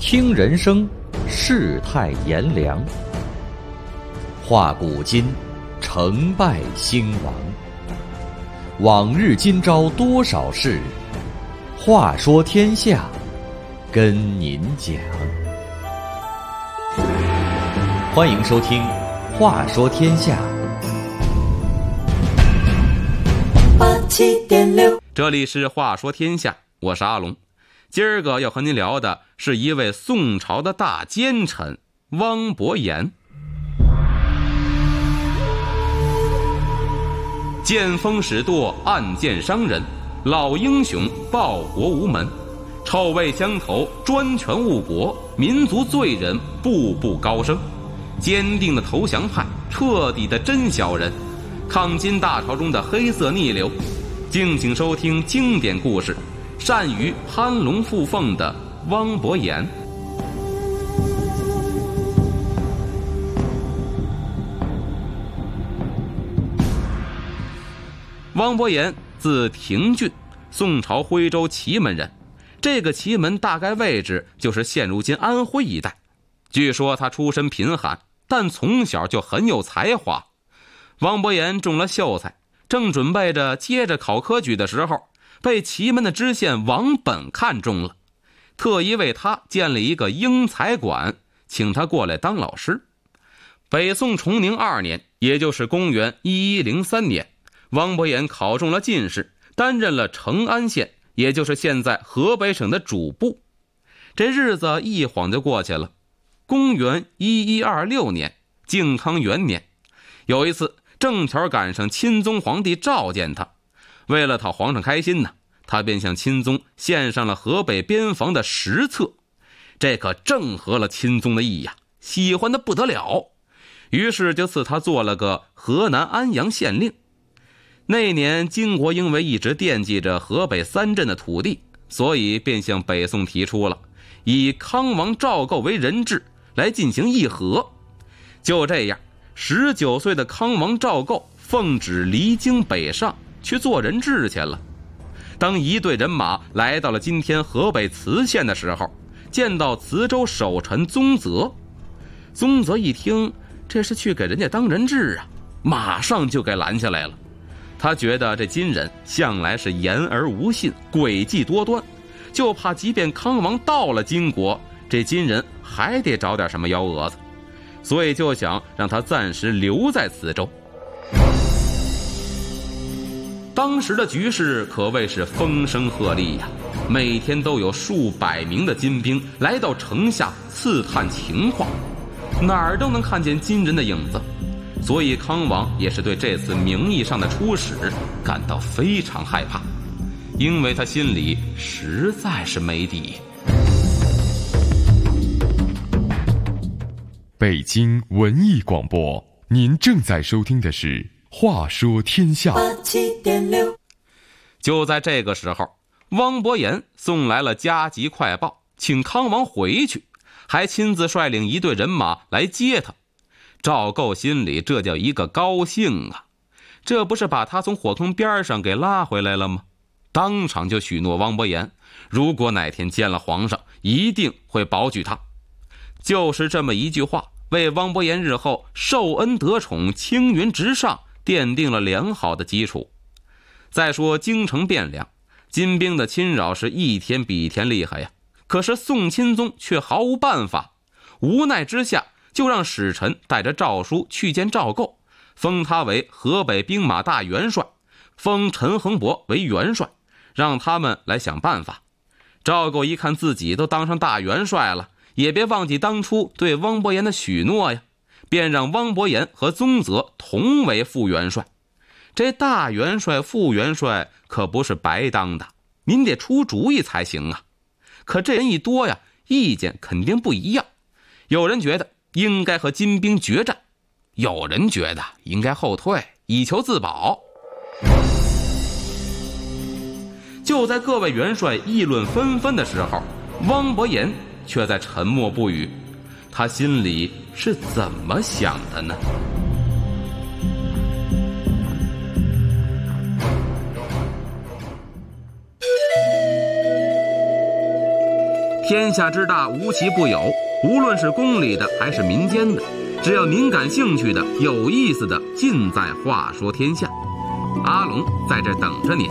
听人生，世态炎凉，话古今，成败兴亡。往日今朝多少事，话说天下，跟您讲。欢迎收听《话说天下》。 这里是话说天下，我是阿龙。今儿个要和您聊的是一位宋朝的大奸臣汪伯言。见风使舵，暗箭伤人，老英雄报国无门，臭味相投，专权误国，民族罪人步步高升。坚定的投降派，彻底的真小人，抗金大潮中的黑色逆流。敬请收听经典故事，善于攀龙附凤的汪伯言。汪伯言字廷俊，宋朝徽州祁门人。这个祁门大概位置就是现如今安徽一带。据说他出身贫寒，但从小就很有才华。汪伯言中了秀才，正准备着接着考科举的时候，被祁门的知县王本看中了，特意为他建了一个英才馆，请他过来当老师。北宋崇宁2年，也就是公元1103年，汪伯言考中了进士，担任了成安县，也就是现在河北省的主簿。这日子一晃就过去了。公元1126年，靖康元年，有一次正巧赶上钦宗皇帝召见他，为了讨皇上开心呢，他便向钦宗献上了河北边防的实册。这可正合了钦宗的意呀，喜欢的不得了，于是就赐他做了个河南安阳县令。那年金国因为一直惦记着河北3镇的土地，所以便向北宋提出了以康王赵构为人质来进行议和。就这样，19岁的康王赵构奉旨离京北上去做人质去了。当一队人马来到了今天河北磁县的时候，见到磁州守臣宗泽。宗泽一听这是去给人家当人质啊，马上就给拦下来了。他觉得这金人向来是言而无信，诡计多端，就怕即便康王到了金国，这金人还得找点什么幺蛾子，所以就想让他暂时留在磁州。当时的局势可谓是风声鹤唳呀，每天都有数百名的金兵来到城下刺探情况，哪儿都能看见金人的影子。所以康王也是对这次名义上的出使感到非常害怕，因为他心里实在是没底。 北京文艺广播，您正在收听的是《话说天下》。 就在这个时候，汪伯言送来了加急快报，请康王回去，还亲自率领一队人马来接他。赵构心里这叫一个高兴啊，这不是把他从火坑边上给拉回来了吗？当场就许诺汪伯言，如果哪天见了皇上，一定会保举他。就是这么一句话，为汪伯言日后受恩得宠、青云直上奠定了良好的基础。再说京城汴梁，金兵的侵扰是一天比一天厉害呀，可是宋钦宗却毫无办法，无奈之下就让使臣带着诏书去见赵构，封他为河北兵马大元帅，封陈恒伯为元帅，让他们来想办法。赵构一看自己都当上大元帅了，也别忘记当初对汪伯言的许诺呀，便让汪伯言和宗泽同为副元帅。这大元帅、副元帅可不是白当的，您得出主意才行啊。可这人一多呀，意见肯定不一样。有人觉得应该和金兵决战，有人觉得应该后退，以求自保。就在各位元帅议论纷纷的时候，汪伯言却在沉默不语。他心里是怎么想的呢？ 天下之大，无奇不有，无论是宫里的还是民间的，只要您感兴趣的、有意思的，尽在话说天下。阿龙在这等着您。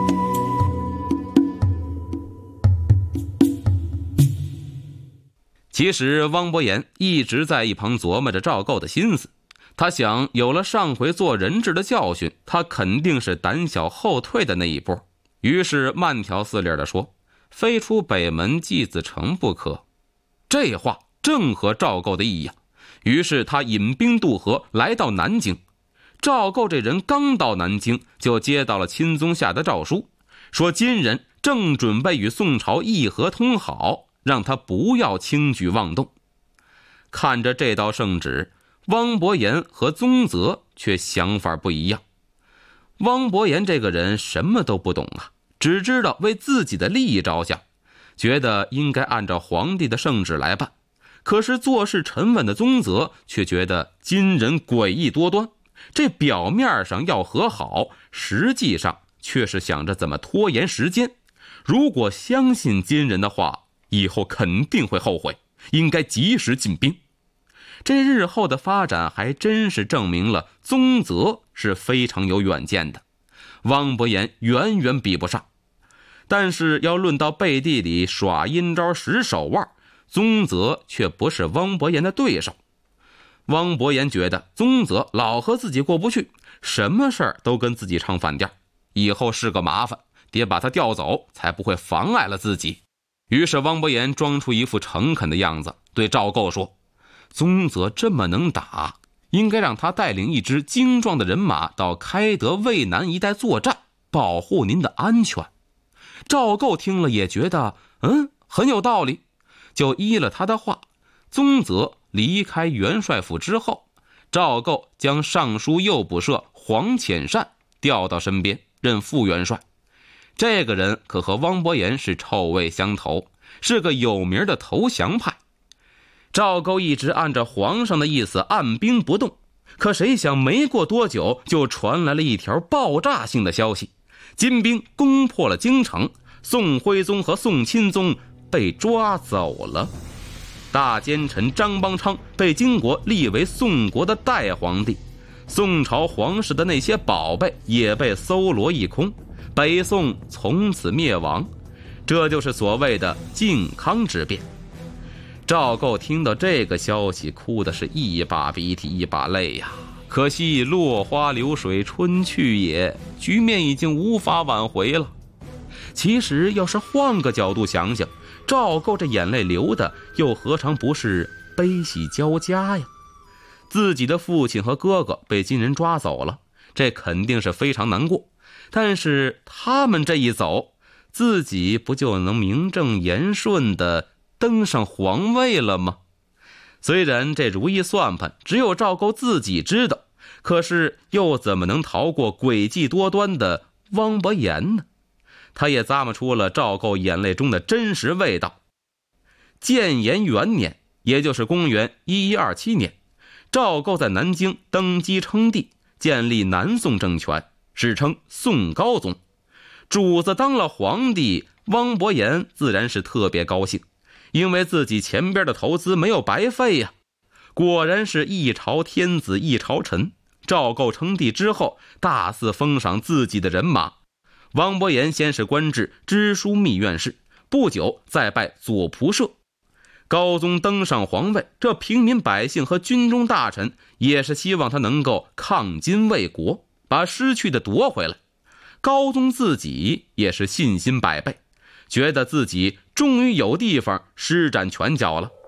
其实汪伯言一直在一旁琢磨着赵构的心思，他想，有了上回做人质的教训，他肯定是胆小后退的那一波，于是慢条斯理地说，非出北门祭子城不可。这话正合赵构的意呀，于是他引兵渡河来到南京。赵构这人刚到南京，就接到了钦宗下的诏书，说金人正准备与宋朝议和通好，让他不要轻举妄动。看着这道圣旨，汪伯言和宗泽却想法不一样。汪伯言这个人什么都不懂啊，只知道为自己的利益着想，觉得应该按照皇帝的圣旨来办。可是做事沉稳的宗泽却觉得金人诡异多端，这表面上要和好，实际上却是想着怎么拖延时间。如果相信金人的话，以后肯定会后悔，应该及时进兵。这日后的发展还真是证明了宗泽是非常有远见的，汪伯言远远比不上。但是要论到背地里耍阴招使手腕，宗泽却不是汪伯言的对手。汪伯言觉得宗泽老和自己过不去，什么事儿都跟自己唱反调，以后是个麻烦，得把他调走，才不会妨碍了自己。于是汪伯言装出一副诚恳的样子，对赵构说，宗泽这么能打，应该让他带领一支精壮的人马到开德渭南一带作战，保护您的安全。赵构听了也觉得很有道理，就依了他的话。宗泽离开元帅府之后，赵构将尚书右补舍黄潜善调到身边，任副元帅。这个人可和汪伯言是臭味相投，是个有名的投降派。赵构一直按照皇上的意思按兵不动，可谁想没过多久就传来了一条爆炸性的消息，金兵攻破了京城，宋徽宗和宋钦宗被抓走了。大奸臣张邦昌被金国立为宋国的代皇帝，宋朝皇室的那些宝贝也被搜罗一空，北宋从此灭亡。这就是所谓的靖康之变。赵构听到这个消息，哭的是一把鼻涕一把泪呀。可惜落花流水春去也，局面已经无法挽回了。其实要是换个角度想想，赵构这眼泪流的又何尝不是悲喜交加呀？自己的父亲和哥哥被金人抓走了，这肯定是非常难过。但是他们这一走，自己不就能名正言顺地登上皇位了吗？虽然这如意算盘只有赵构自己知道，可是又怎么能逃过诡计多端的汪伯言呢？他也咂摸出了赵构眼泪中的真实味道。建炎元年，也就是公元1127年，赵构在南京登基称帝，建立南宋政权，史称宋高宗。主子当了皇帝，汪伯言自然是特别高兴，因为自己前边的投资没有白费呀。果然是一朝天子一朝臣，赵构称帝之后，大肆封赏自己的人马。汪伯言先是官至知枢密院事，不久再拜左仆射。高宗登上皇位，这平民百姓和军中大臣也是希望他能够抗金卫国，把失去的夺回来。高宗自己也是信心百倍，觉得自己终于有地方施展拳脚了。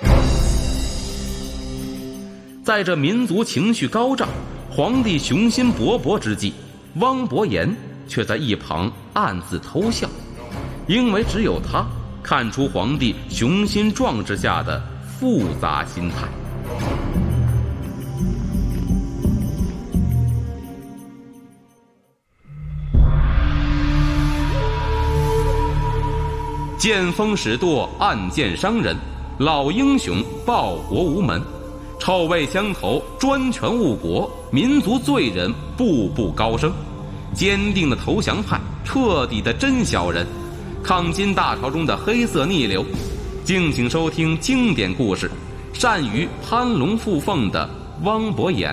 在这民族情绪高涨，皇帝雄心勃勃之际，汪伯言却在一旁暗自偷笑，因为只有他看出皇帝雄心壮志下的复杂心态。见风使舵，暗箭伤人，老英雄报国无门，臭味相投，专权误国，民族罪人步步高升。坚定的投降派，彻底的真小人，抗金大潮中的黑色逆流， 敬请收听经典故事《善于攀龙附凤的汪伯言》。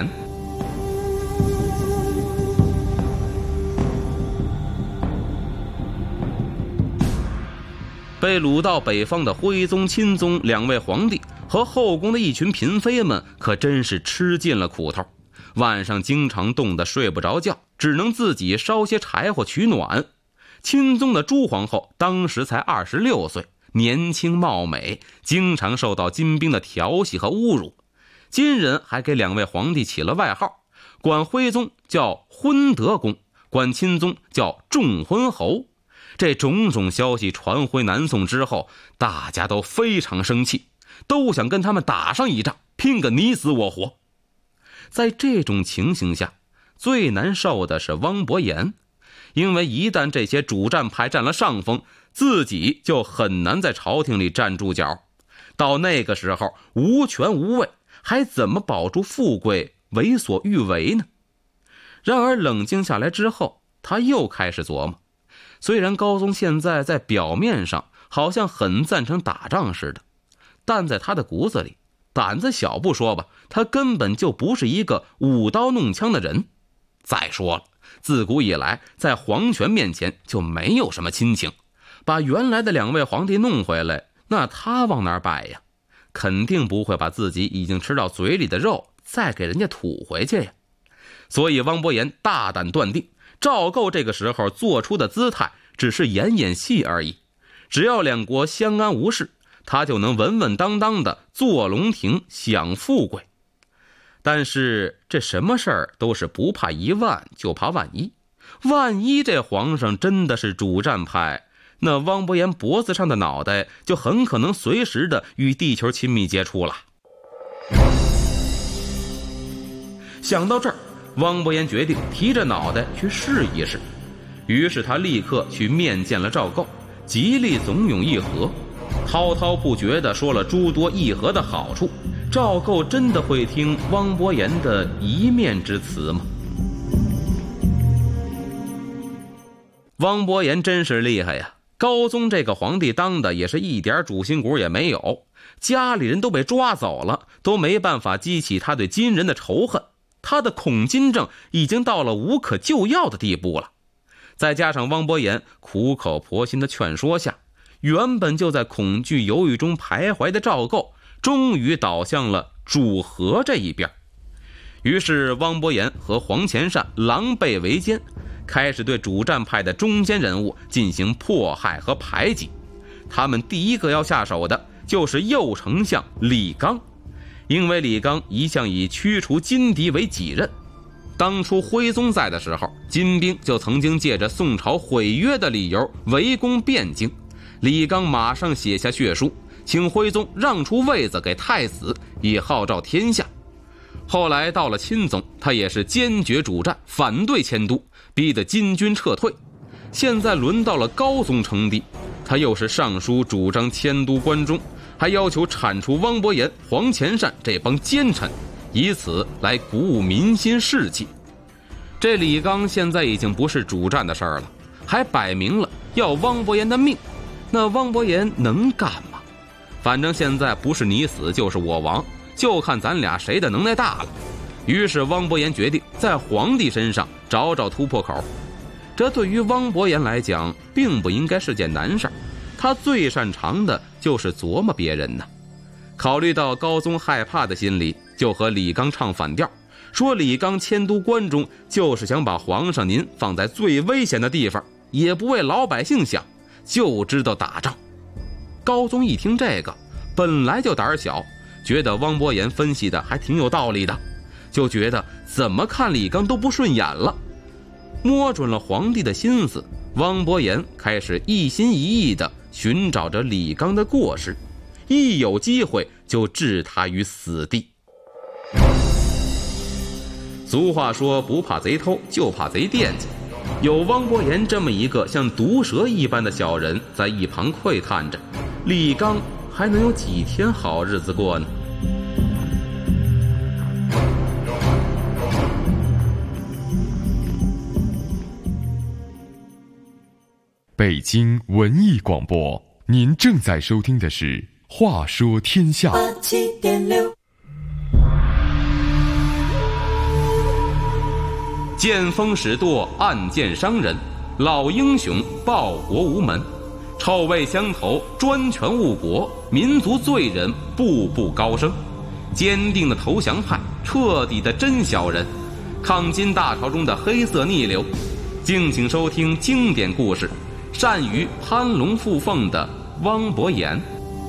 被掳到北方的徽宗、钦宗两位皇帝和后宫的一群嫔妃们可真是吃尽了苦头，晚上经常冻得睡不着觉，只能自己烧些柴火取暖。钦宗的朱皇后当时才26岁，年轻貌美，经常受到金兵的调戏和侮辱。金人还给两位皇帝起了外号，管徽宗叫昏德公，管钦宗叫重昏侯。这种种消息传回南宋之后，大家都非常生气，都想跟他们打上一仗，拼个你死我活。在这种情形下，最难受的是汪伯言，因为一旦这些主战派占了上风，自己就很难在朝廷里站住脚。到那个时候，无权无位，还怎么保住富贵，为所欲为呢？然而冷静下来之后，他又开始琢磨，虽然高宗现在在表面上好像很赞成打仗似的，但在他的骨子里，胆子小不说吧，他根本就不是一个舞刀弄枪的人。再说了，自古以来在皇权面前就没有什么亲情，把原来的两位皇帝弄回来，那他往哪儿摆呀？肯定不会把自己已经吃到嘴里的肉再给人家吐回去呀。所以汪伯言大胆断定，赵构这个时候做出的姿态只是演演戏而已，只要两国相安无事，他就能稳稳当当的坐龙庭享富贵。但是这什么事儿都是不怕一万就怕万一，万一这皇上真的是主战派，那汪伯言脖子上的脑袋就很可能随时的与地球亲密接触了。想到这儿，汪伯言决定提着脑袋去试一试，于是他立刻去面见了赵构，极力怂恿议和，滔滔不绝地说了诸多议和的好处。赵构真的会听汪伯言的一面之词吗？汪伯言真是厉害呀，高宗这个皇帝当的也是一点主心骨也没有，家里人都被抓走了，都没办法激起他对金人的仇恨，他的恐金症已经到了无可救药的地步了。再加上汪伯言苦口婆心的劝说下，原本就在恐惧犹豫中徘徊的赵构终于倒向了主和这一边。于是汪伯言和黄潜善狼狈为奸，开始对主战派的中间人物进行迫害和排挤。他们第一个要下手的就是右丞相李纲，因为李纲一向以驱除金敌为己任。当初徽宗在的时候，金兵就曾经借着宋朝毁约的理由围攻汴京，李纲马上写下血书，请徽宗让出位子给太子，以号召天下。后来到了钦宗，他也是坚决主战，反对迁都，逼得金军撤退。现在轮到了高宗称帝，他又是上书主张迁都关中，还要求铲除汪伯言、黄潜善这帮奸臣，以此来鼓舞民心士气。这李纲现在已经不是主战的事儿了，还摆明了要汪伯言的命，那汪伯言能干吗？反正现在不是你死就是我亡，就看咱俩谁的能耐大了。于是汪伯言决定在皇帝身上找找突破口。这对于汪伯言来讲并不应该是件难事，他最擅长的就是琢磨别人呢。考虑到高宗害怕的心理，就和李纲唱反调，说李纲迁都关中就是想把皇上您放在最危险的地方，也不为老百姓想，就知道打仗。高宗一听这个，本来就胆小，觉得汪伯言分析的还挺有道理的，就觉得怎么看李纲都不顺眼了。摸准了皇帝的心思，汪伯言开始一心一意地寻找着李纲的过失，一有机会就置他于死地。俗话说不怕贼偷，就怕贼惦记。有汪伯言这么一个像毒蛇一般的小人在一旁窥探着，李纲还能有几天好日子过呢？ 北京文艺广播，您正在收听的是话说天下。 87.6 见风使舵，暗箭伤人，老英雄报国无门，臭味相投，专权误国，民族罪人步步高升，坚定的投降派，彻底的真小人，抗金大潮中的黑色逆流。敬请收听经典故事，善于攀龙附凤的汪伯言。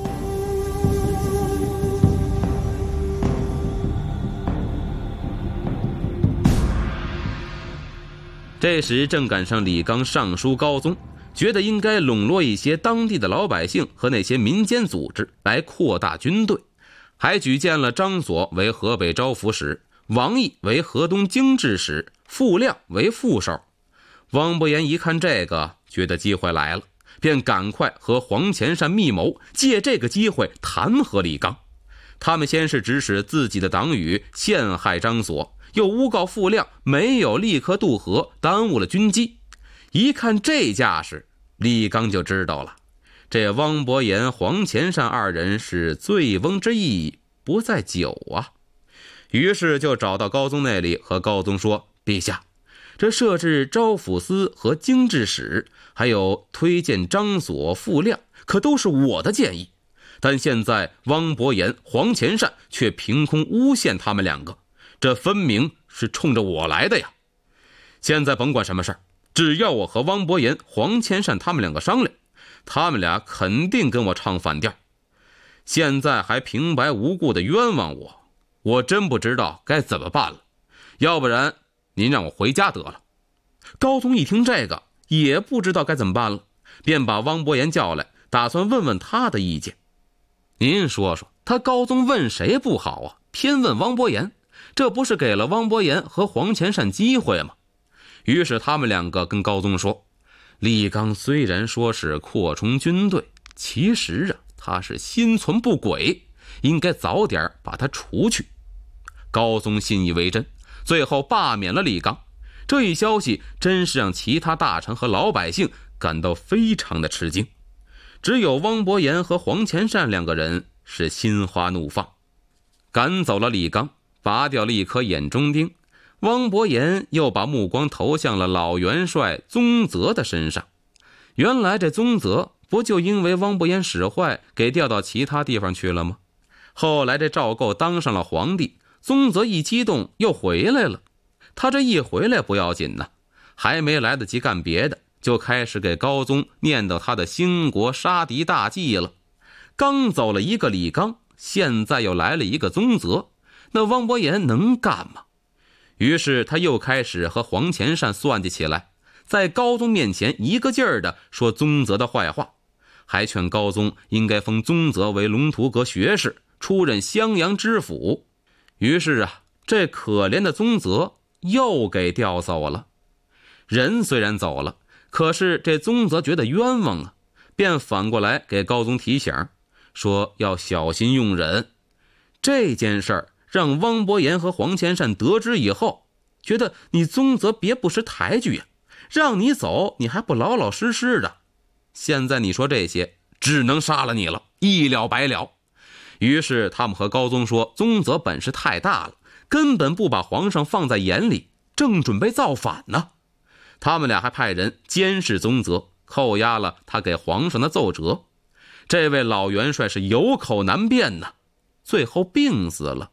这时正赶上李纲上书高宗，觉得应该笼络一些当地的老百姓和那些民间组织来扩大军队，还举荐了张所为河北招抚使，王毅为河东经治使，傅亮为副手。汪伯言一看这个，觉得机会来了，便赶快和黄潜善密谋，借这个机会弹劾李纲。他们先是指使自己的党羽陷害张所，又诬告傅亮没有立刻渡河，耽误了军机。一看这架势，李纲就知道了，这汪伯言、黄潜善二人是醉翁之意不在酒啊。于是就找到高宗那里，和高宗说：陛下，这设置招抚司和经治使，还有推荐张所、傅亮，可都是我的建议，但现在汪伯言、黄潜善却凭空诬陷他们两个，这分明是冲着我来的呀！现在甭管什么事儿，只要我和汪伯言、黄潜善他们两个商量，他们俩肯定跟我唱反调。现在还平白无故的冤枉我，我真不知道该怎么办了。要不然您让我回家得了。高宗一听这个，也不知道该怎么办了，便把汪伯言叫来，打算问问他的意见。您说说，他高宗问谁不好啊，偏问汪伯言，这不是给了汪伯言和黄潜善机会吗？于是他们两个跟高宗说，李纲虽然说是扩充军队，其实他是心存不轨，应该早点把他除去。高宗信以为真，最后罢免了李纲。这一消息真是让其他大臣和老百姓感到非常的吃惊，只有汪伯言和黄潜善两个人是心花怒放。赶走了李纲，拔掉了一颗眼中钉，汪伯言又把目光投向了老元帅宗泽的身上。原来这宗泽不就因为汪伯言使坏给调到其他地方去了吗？后来这赵构当上了皇帝，宗泽一激动又回来了。他这一回来不要紧呢，还没来得及干别的，就开始给高宗念叨他的兴国杀敌大计了。刚走了一个李纲，现在又来了一个宗泽，那汪伯言能干吗？于是他又开始和黄潜善算计起来，在高宗面前一个劲儿的说宗泽的坏话，还劝高宗应该封宗泽为龙图阁学士，出任襄阳知府。于是这可怜的宗泽又给调走了。人虽然走了，可是这宗泽觉得冤枉啊，便反过来给高宗提醒，说要小心用人。这件事儿让汪伯言和黄潜善得知以后，觉得你宗泽别不识抬举呀，让你走你还不老老实实的，现在你说这些只能杀了你了，一了百了。于是他们和高宗说，宗泽本事太大了，根本不把皇上放在眼里，正准备造反呢。他们俩还派人监视宗泽，扣押了他给皇上的奏折。这位老元帅是有口难辩呢，最后病死了。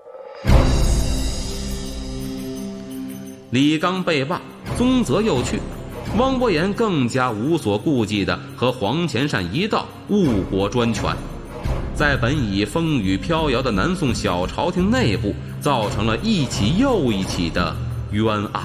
李纲被罢，宗泽又去，汪伯言更加无所顾忌地和黄潜善一道误国专权，在本已风雨飘摇的南宋小朝廷内部造成了一起又一起的冤案。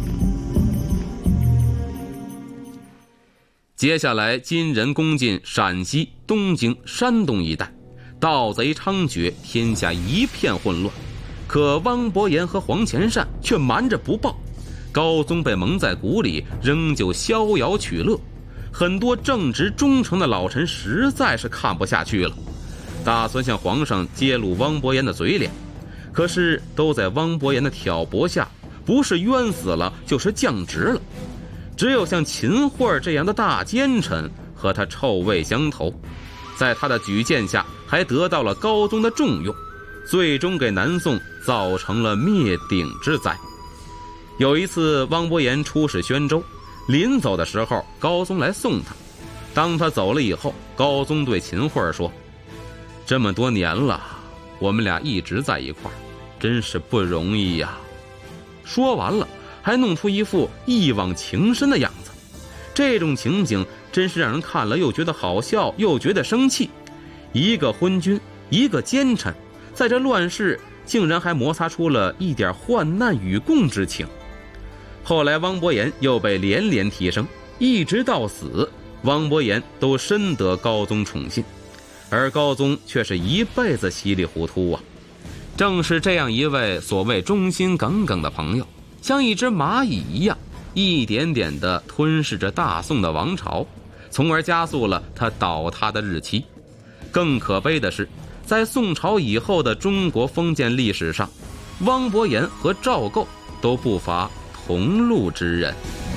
接下来金人攻进陕西、东京、山东一带，盗贼猖獗，天下一片混乱。可汪伯言和黄潜善却瞒着不报，高宗被蒙在鼓里，仍旧逍遥取乐。很多正直忠诚的老臣实在是看不下去了，打算向皇上揭露汪伯言的嘴脸，可是都在汪伯言的挑拨下，不是冤死了就是降职了。只有像秦桧这样的大奸臣和他臭味相投。 在他的举荐下还得到了高宗的重用，最终给南宋造成了灭顶之灾。有一次汪伯言出使宣州，临走的时候高宗来送他，当他走了以后，高宗对秦桧说，这么多年了，我们俩一直在一块儿，真是不容易呀。说完了还弄出一副一往情深的样子，这种情景真是让人看了又觉得好笑又觉得生气。一个昏君，一个奸臣，在这乱世竟然还摩擦出了一点患难与共之情。后来汪伯言又被连连提升，一直到死，汪伯言都深得高宗宠信，而高宗却是一辈子稀里糊涂啊。正是这样一位所谓忠心耿耿的朋友，像一只蚂蚁一样，一点点地吞噬着大宋的王朝，从而加速了他倒塌的日期。更可悲的是，在宋朝以后的中国封建历史上，汪伯言和赵构都不乏同路之人。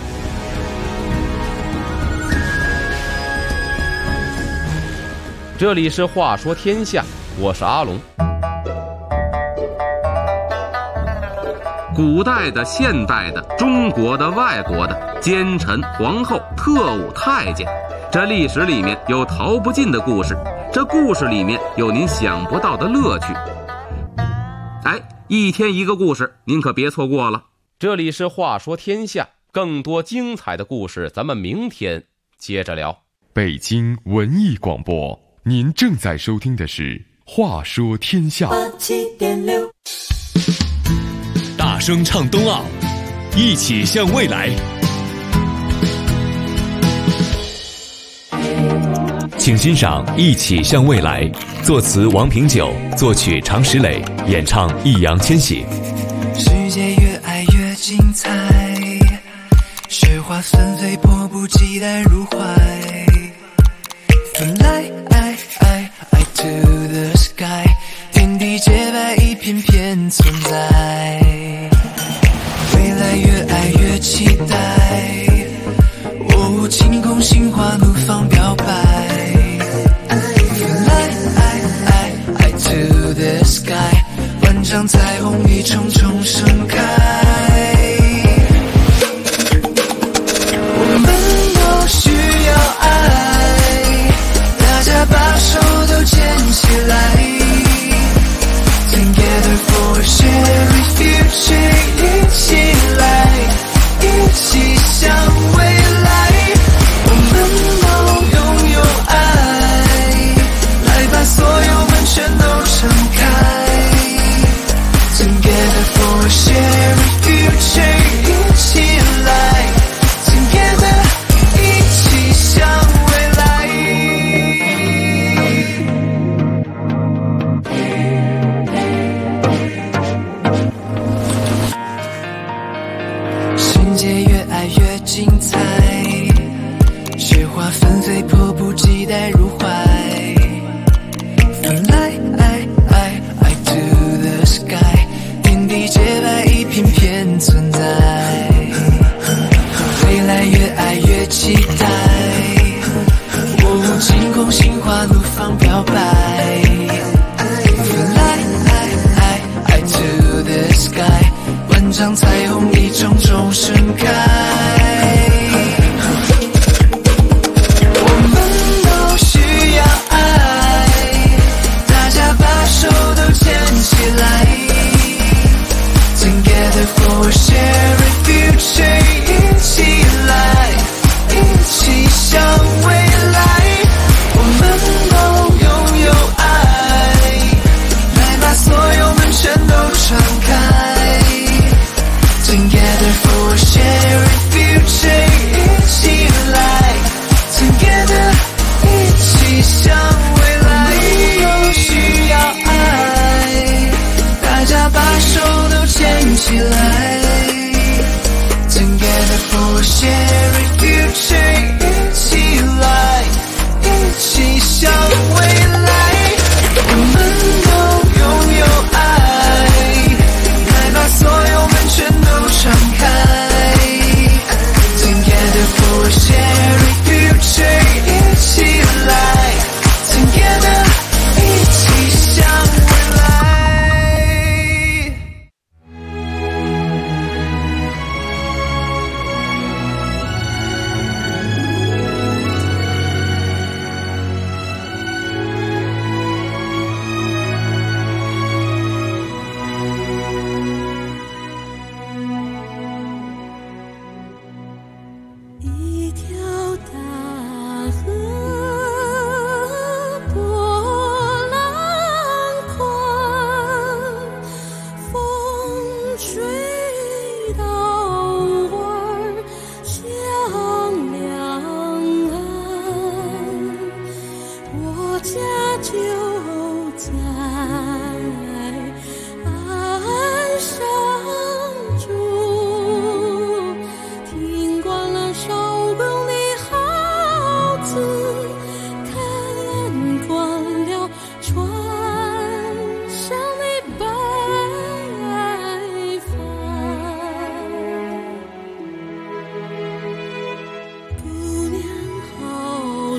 这里是话说天下，我是阿龙。古代的、现代的、中国的、外国的，奸臣、皇后、特务、太监，这历史里面有逃不尽的故事，这故事里面有您想不到的乐趣。一天一个故事，您可别错过了。这里是话说天下，更多精彩的故事咱们明天接着聊。 北京文艺广播，您正在收听的是话说天下。 87.6， 大声唱冬奥，一起向未来。请欣赏《一起向未来》，作词王平久，作曲常石磊，演唱易烊千玺。 世界越爱越精彩，雪花纷飞，迫不及待入怀。Fly to the sky， 天地洁白，一片片存在。未来越爱越期待，晴空心花怒放表白。Fly to the sky， 万丈彩虹一重重盛开。我们都需要爱，大家把手都牵起来。Together for a shared future， 一起来，一起向未来。我们都拥有爱，来把所有门全都敞开。Together for a shared future， 一起来 Together， 一起向未来。世界越爱越精彩，雪花纷飞，迫不及待入怀。Fly to the sky， 天地洁白，一片片存在。未来越爱越期待，晴空心花怒放表白。Fly to the sky， 万丈彩虹一重重盛开。我们都需要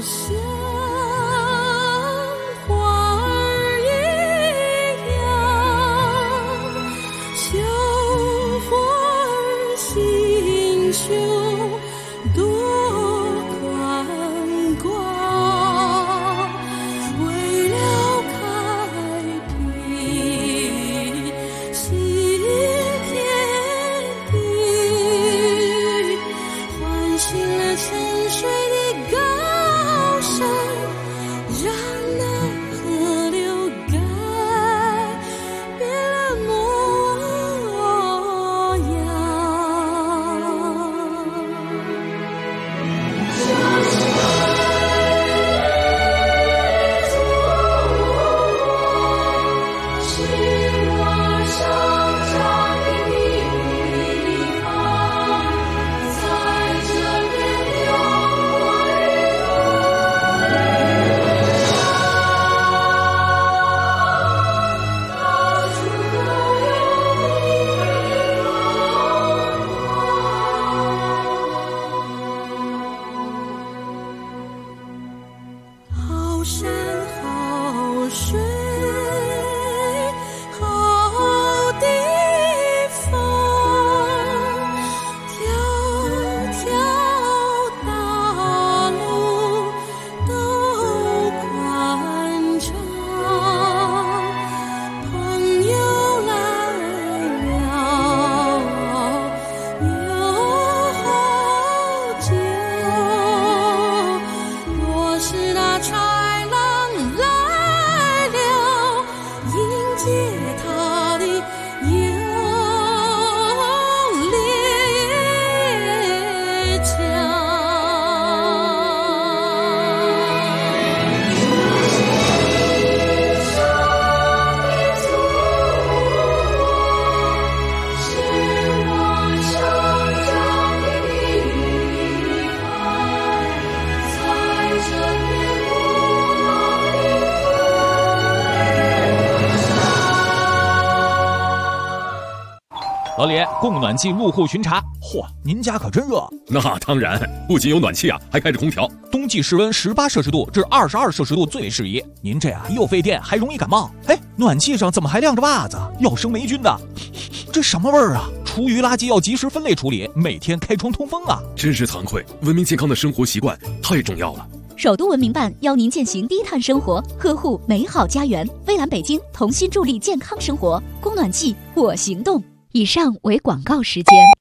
像花儿一样，小花儿心胸多宽广，为了开辟新天地，唤醒了沉睡的高山，让那河流改变了模样。是我生长的地方，在这边有我到处都有好山好水好地方，条条大路都宽敞，朋友来了有好酒，若是那豺狼来了，迎接他的有猎枪。是我生长的地方，在这片古老老李，供暖气入户巡查。嚯，您家可真热！ 那当然，不仅有暖气啊，还开着空调。 冬季室温18摄氏度至22摄氏度最适宜。您这样又费电，还容易感冒。哎，暖气上怎么还晾着袜子？要生霉菌的。这什么味儿啊？厨余垃圾要及时分类处理，每天开窗通风啊！ 真是惭愧，文明健康的生活习惯太重要了。 首都文明办邀您践行低碳生活，呵护美好家园。蔚蓝北京同心助力健康生活，供暖气我行动。以上为广告时间。